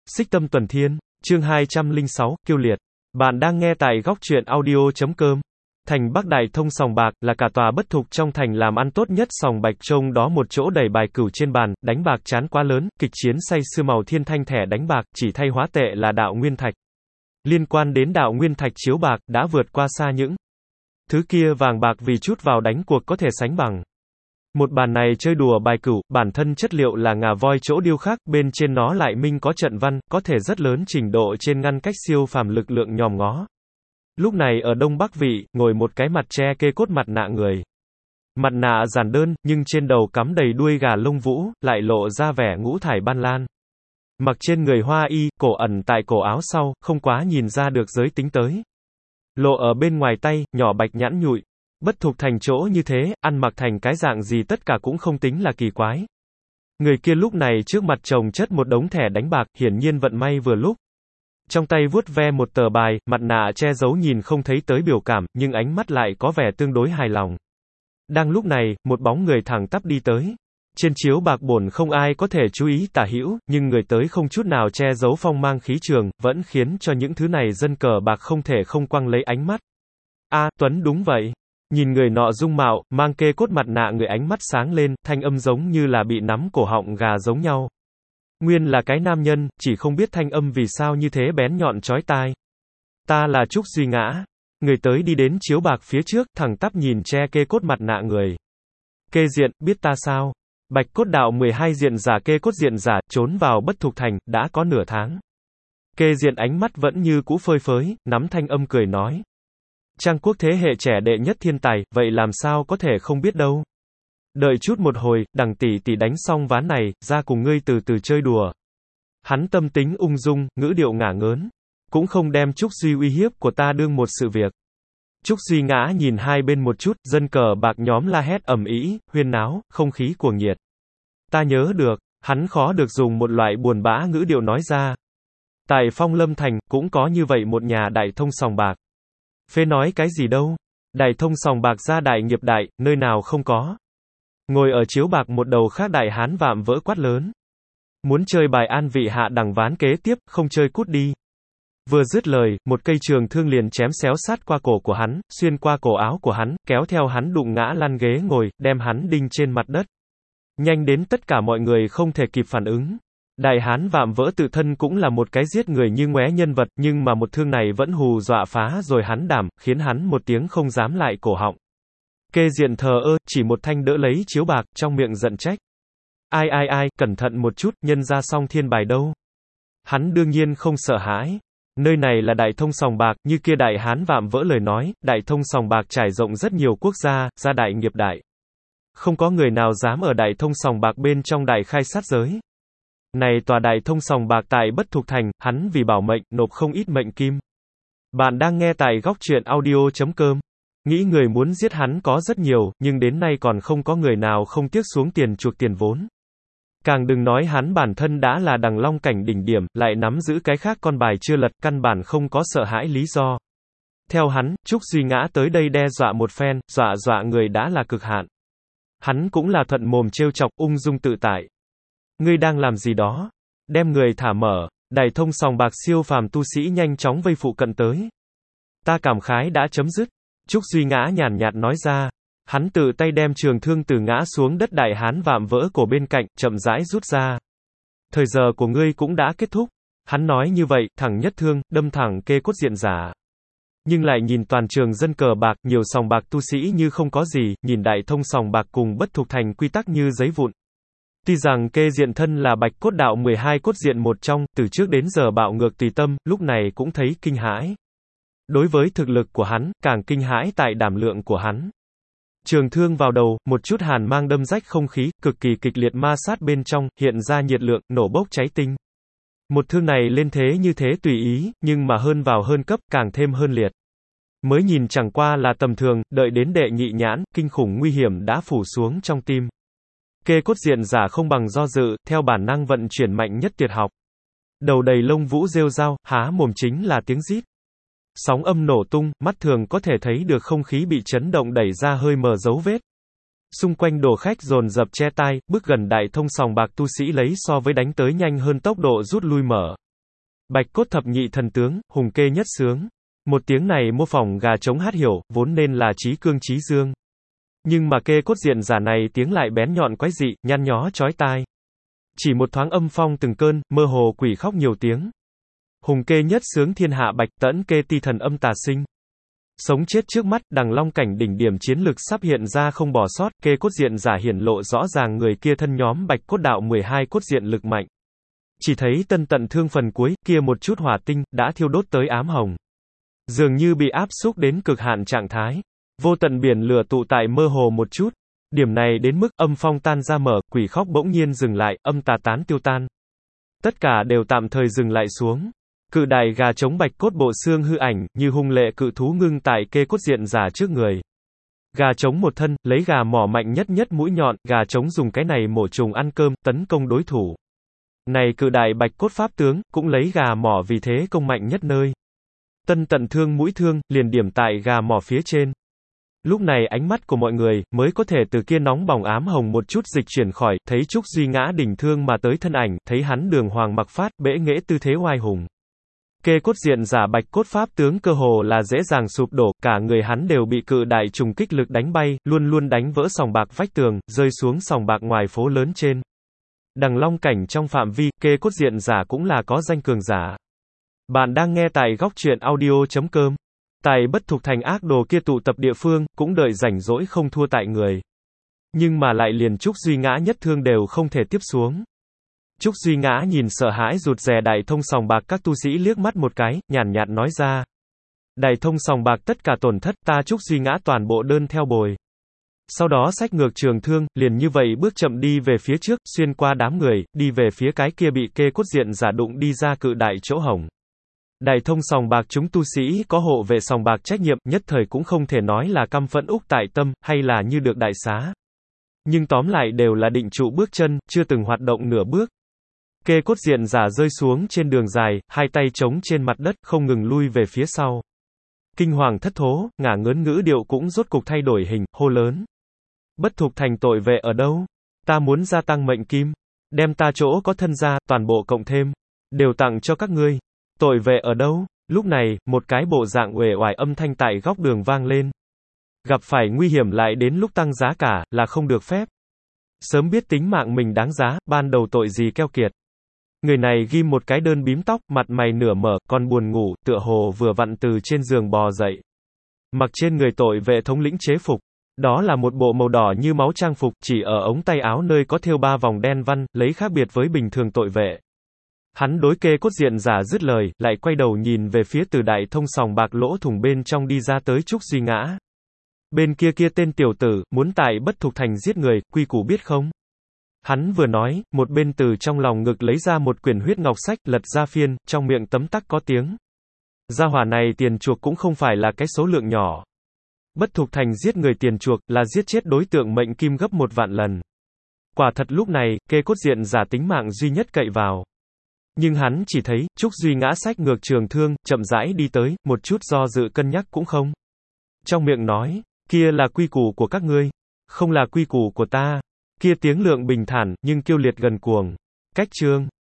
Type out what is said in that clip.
Xích Tâm Tuần Thiên, chương 206, Kiêu Liệt. Bạn đang nghe tại góc truyện audio.com. Thành Bắc Đại Thông sòng bạc là cả tòa bất thục trong thành làm ăn tốt nhất sòng bạc, trông đó một chỗ đầy bài cửu trên bàn, đánh bạc chán quá lớn, kịch chiến say sưa màu thiên thanh thẻ đánh bạc, chỉ thay hóa tệ là đạo nguyên thạch. Liên quan đến đạo nguyên thạch chiếu bạc, đã vượt qua xa những thứ kia vàng bạc vì chút vào đánh cuộc có thể sánh bằng. Một bàn này chơi đùa bài cửu, bản thân chất liệu là ngà voi chỗ điêu khắc, bên trên nó lại minh có trận văn, có thể rất lớn trình độ trên ngăn cách siêu phàm lực lượng nhòm ngó. Lúc này ở Đông Bắc Vị, ngồi một cái mặt tre kê cốt mặt nạ người. Mặt nạ giản đơn, nhưng trên đầu cắm đầy đuôi gà lông vũ, lại lộ ra vẻ ngũ thải ban lan. Mặc trên người hoa y, cổ ẩn tại cổ áo sau, không quá nhìn ra được giới tính tới. Lộ ở bên ngoài tay, nhỏ bạch nhãn nhụi. Bất thục thành chỗ như thế, ăn mặc thành cái dạng gì tất cả cũng không tính là kỳ quái. Người kia lúc này trước mặt chồng chất một đống thẻ đánh bạc, hiển nhiên vận may vừa lúc. Trong tay vuốt ve một tờ bài, mặt nạ che giấu nhìn không thấy tới biểu cảm, nhưng ánh mắt lại có vẻ tương đối hài lòng. Đang lúc này, một bóng người thẳng tắp đi tới. Trên chiếu bạc bổn không ai có thể chú ý tả hữu, nhưng người tới không chút nào che giấu phong mang khí trường, vẫn khiến cho những thứ này dân cờ bạc không thể không quăng lấy ánh mắt. Tuấn đúng vậy. Nhìn người nọ dung mạo, mang kê cốt mặt nạ người ánh mắt sáng lên, thanh âm giống như là bị nắm cổ họng gà giống nhau. Nguyên là cái nam nhân, chỉ không biết thanh âm vì sao như thế bén nhọn chói tai. Ta là Trúc Duy Ngã. Người tới đi đến chiếu bạc phía trước, thẳng tắp nhìn che kê cốt mặt nạ người. Kê diện, biết ta sao? Bạch cốt đạo 12 diện giả kê cốt diện giả, trốn vào bất thục thành, đã có nửa tháng. Kê diện ánh mắt vẫn như cũ phơi phới, nắm thanh âm cười nói. Trang quốc thế hệ trẻ đệ nhất thiên tài, vậy làm sao có thể không biết đâu. Đợi chút một hồi, đằng tỷ tỷ đánh xong ván này, ra cùng ngươi từ từ chơi đùa. Hắn tâm tính ung dung, ngữ điệu ngả ngớn. Cũng không đem Trúc Duy uy hiếp của ta đương một sự việc. Trúc Duy Ngã nhìn hai bên một chút, dân cờ bạc nhóm la hét ầm ĩ, huyên náo, không khí cuồng nhiệt. Ta nhớ được, hắn khó được dùng một loại buồn bã ngữ điệu nói ra. Tại Phong Lâm Thành, cũng có như vậy một nhà đại thông sòng bạc. Phế nói cái gì đâu. Đại thông sòng bạc gia đại nghiệp đại, nơi nào không có. Ngồi ở chiếu bạc một đầu khác đại hán vạm vỡ quát lớn. Muốn chơi bài an vị hạ đẳng ván kế tiếp, không chơi cút đi. Vừa dứt lời, một cây trường thương liền chém xéo sát qua cổ của hắn, xuyên qua cổ áo của hắn, kéo theo hắn đụng ngã lăn ghế ngồi, đem hắn đinh trên mặt đất. Nhanh đến tất cả mọi người không thể kịp phản ứng. Đại hán vạm vỡ tự thân cũng là một cái giết người như ngoé nhân vật, nhưng mà một thương này vẫn hù dọa phá rồi hắn đảm, khiến hắn một tiếng không dám lại cổ họng. Kê diện thờ ơ, chỉ một thanh đỡ lấy chiếu bạc, trong miệng giận trách. Ai, cẩn thận một chút, nhân ra song thiên bài đâu. Hắn đương nhiên không sợ hãi. Nơi này là đại thông sòng bạc, như kia đại hán vạm vỡ lời nói, đại thông sòng bạc trải rộng rất nhiều quốc gia, gia đại nghiệp đại. Không có người nào dám ở đại thông sòng bạc bên trong đại khai sát giới. Này tòa đại thông sòng bạc tại bất thục thành, hắn vì bảo mệnh, nộp không ít mệnh kim. Bạn đang nghe tại góc truyện audio.com. Nghĩ người muốn giết hắn có rất nhiều, nhưng đến nay còn không có người nào không tiếc xuống tiền chuộc tiền vốn. Càng đừng nói hắn bản thân đã là đằng long cảnh đỉnh điểm, lại nắm giữ cái khác con bài chưa lật, căn bản không có sợ hãi lý do. Theo hắn, Trúc Duy Ngã tới đây đe dọa một phen, dọa người đã là cực hạn. Hắn cũng là thuận mồm trêu chọc, ung dung tự tại. Ngươi đang làm gì đó? Đem người thả mở. Đại thông sòng bạc siêu phàm tu sĩ nhanh chóng vây phụ cận tới. Ta cảm khái đã chấm dứt. Trúc Duy Ngã nhàn nhạt nói ra. Hắn tự tay đem trường thương từ ngã xuống đất đại hán vạm vỡ cổ bên cạnh, chậm rãi rút ra. Thời giờ của ngươi cũng đã kết thúc. Hắn nói như vậy, thẳng nhất thương, đâm thẳng kê cốt diện giả. Nhưng lại nhìn toàn trường dân cờ bạc, nhiều sòng bạc tu sĩ như không có gì, nhìn đại thông sòng bạc cùng bất thục thành quy tắc như giấy vụn. Tuy rằng kê diện thân là bạch cốt đạo 12 cốt diện một trong, từ trước đến giờ bạo ngược tùy tâm, lúc này cũng thấy kinh hãi. Đối với thực lực của hắn, càng kinh hãi tại đảm lượng của hắn. Trường thương vào đầu, một chút hàn mang đâm rách không khí, cực kỳ kịch liệt ma sát bên trong, hiện ra nhiệt lượng, nổ bốc cháy tinh. Một thương này lên thế như thế tùy ý, nhưng mà hơn vào hơn cấp, càng thêm hơn liệt. Mới nhìn chẳng qua là tầm thường, đợi đến đệ nhị nhãn, kinh khủng nguy hiểm đã phủ xuống trong tim. Kê cốt diện giả không bằng do dự, theo bản năng vận chuyển mạnh nhất tuyệt học. Đầu đầy lông vũ rêu rao, há mồm chính là tiếng rít. Sóng âm nổ tung, mắt thường có thể thấy được không khí bị chấn động đẩy ra hơi mờ dấu vết. Xung quanh đồ khách dồn dập che tai, bước gần đại thông sòng bạc tu sĩ lấy so với đánh tới nhanh hơn tốc độ rút lui mở. Bạch cốt thập nhị thần tướng, hùng kê nhất sướng. Một tiếng này mô phỏng gà trống hát hiểu, vốn nên là chí cương chí dương. Nhưng mà kê cốt diện giả này tiếng lại bén nhọn quái dị, nhăn nhó chói tai. Chỉ một thoáng âm phong từng cơn, mơ hồ quỷ khóc nhiều tiếng. Hùng kê nhất sướng thiên hạ bạch tẫn kê ti thần âm tà sinh. Sống chết trước mắt, đằng long cảnh đỉnh điểm chiến lực sắp hiện ra không bỏ sót, kê cốt diện giả hiển lộ rõ ràng người kia thân nhóm bạch cốt đạo 12 cốt diện lực mạnh. Chỉ thấy tân tận thương phần cuối, kia một chút hỏa tinh, đã thiêu đốt tới ám hồng. Dường như bị áp xúc đến cực hạn trạng thái. Vô tận biển lửa tụ tại mơ hồ một chút. Điểm này đến mức âm phong tan ra mở, quỷ khóc bỗng nhiên dừng lại, âm tà tán tiêu tan. Tất cả đều tạm thời dừng lại xuống. Cự đại gà trống bạch cốt bộ xương hư ảnh, như hung lệ cự thú ngưng tại kê cốt diện giả trước người. Gà trống một thân, lấy gà mỏ mạnh nhất nhất mũi nhọn, gà trống dùng cái này mổ trùng ăn cơm, tấn công đối thủ. Này cự đại bạch cốt pháp tướng, cũng lấy gà mỏ vì thế công mạnh nhất nơi. Tân tận thương mũi thương, liền điểm tại gà mỏ phía trên. Lúc này ánh mắt của mọi người, mới có thể từ kia nóng bỏng ám hồng một chút dịch chuyển khỏi, thấy Trúc Duy ngã đỉnh thương mà tới thân ảnh, thấy hắn đường hoàng mặc phát, bẽ nghễ tư thế oai hùng. Kê cốt diện giả bạch cốt pháp tướng cơ hồ là dễ dàng sụp đổ, cả người hắn đều bị cự đại trùng kích lực đánh bay, luôn luôn đánh vỡ sòng bạc vách tường, rơi xuống sòng bạc ngoài phố lớn trên. Đằng long cảnh trong phạm vi, kê cốt diện giả cũng là có danh cường giả. Bạn đang nghe tại góc truyện audio.com. Tại bất thục thành ác đồ kia tụ tập địa phương, cũng đợi rảnh rỗi không thua tại người. Nhưng mà lại liền Trúc Duy ngã nhất thương đều không thể tiếp xuống. Trúc Duy ngã nhìn sợ hãi rụt rè đại thông sòng bạc các tu sĩ liếc mắt một cái, nhàn nhạt nói ra. Đại thông sòng bạc tất cả tổn thất, ta Trúc Duy ngã toàn bộ đơn theo bồi. Sau đó xách ngược trường thương, liền như vậy bước chậm đi về phía trước, xuyên qua đám người, đi về phía cái kia bị kê cốt diện giả đụng đi ra cự đại chỗ hổng. Đại thông sòng bạc chúng tu sĩ có hộ vệ sòng bạc trách nhiệm, nhất thời cũng không thể nói là căm phẫn úc tại tâm, hay là như được đại xá. Nhưng tóm lại đều là định trụ bước chân, chưa từng hoạt động nửa bước. Kê cốt diện giả rơi xuống trên đường dài, hai tay chống trên mặt đất, không ngừng lui về phía sau. Kinh hoàng thất thố, ngả ngớn ngữ điệu cũng rốt cục thay đổi hình, hô lớn. Bất thục thành tội vệ ở đâu? Ta muốn gia tăng mệnh kim. Đem ta chỗ có thân ra, toàn bộ cộng thêm. Đều tặng cho các ngươi. Tội vệ ở đâu? Lúc này, một cái bộ dạng uể oải âm thanh tại góc đường vang lên. Gặp phải nguy hiểm lại đến lúc tăng giá cả, là không được phép. Sớm biết tính mạng mình đáng giá, ban đầu tội gì keo kiệt. Người này ghim một cái đơn bím tóc, mặt mày nửa mở, còn buồn ngủ, tựa hồ vừa vặn từ trên giường bò dậy. Mặc trên người tội vệ thống lĩnh chế phục. Đó là một bộ màu đỏ như máu trang phục, chỉ ở ống tay áo nơi có thêu 3 vòng đen văn, lấy khác biệt với bình thường tội vệ. Hắn đối kê cốt diện giả dứt lời, lại quay đầu nhìn về phía từ đại thông sòng bạc lỗ thủng bên trong đi ra tới Trúc Duy ngã. Bên kia kia tên tiểu tử, muốn tại bất thục thành giết người, quy củ biết không? Hắn vừa nói, một bên từ trong lòng ngực lấy ra một quyển huyết ngọc sách, lật ra phiên, trong miệng tấm tắc có tiếng. Gia hỏa này tiền chuộc cũng không phải là cái số lượng nhỏ. Bất thục thành giết người tiền chuộc, là giết chết đối tượng mệnh kim gấp 1 vạn lần. Quả thật lúc này, kê cốt diện giả tính mạng duy nhất cậy vào. Nhưng hắn chỉ thấy, Trúc Duy ngã sách ngược trường thương, chậm rãi đi tới, một chút do dự cân nhắc cũng không. Trong miệng nói, kia là quy củ của các ngươi, không là quy củ của ta. Kia tiếng lượng bình thản, nhưng kiêu liệt gần cuồng. Cách chương.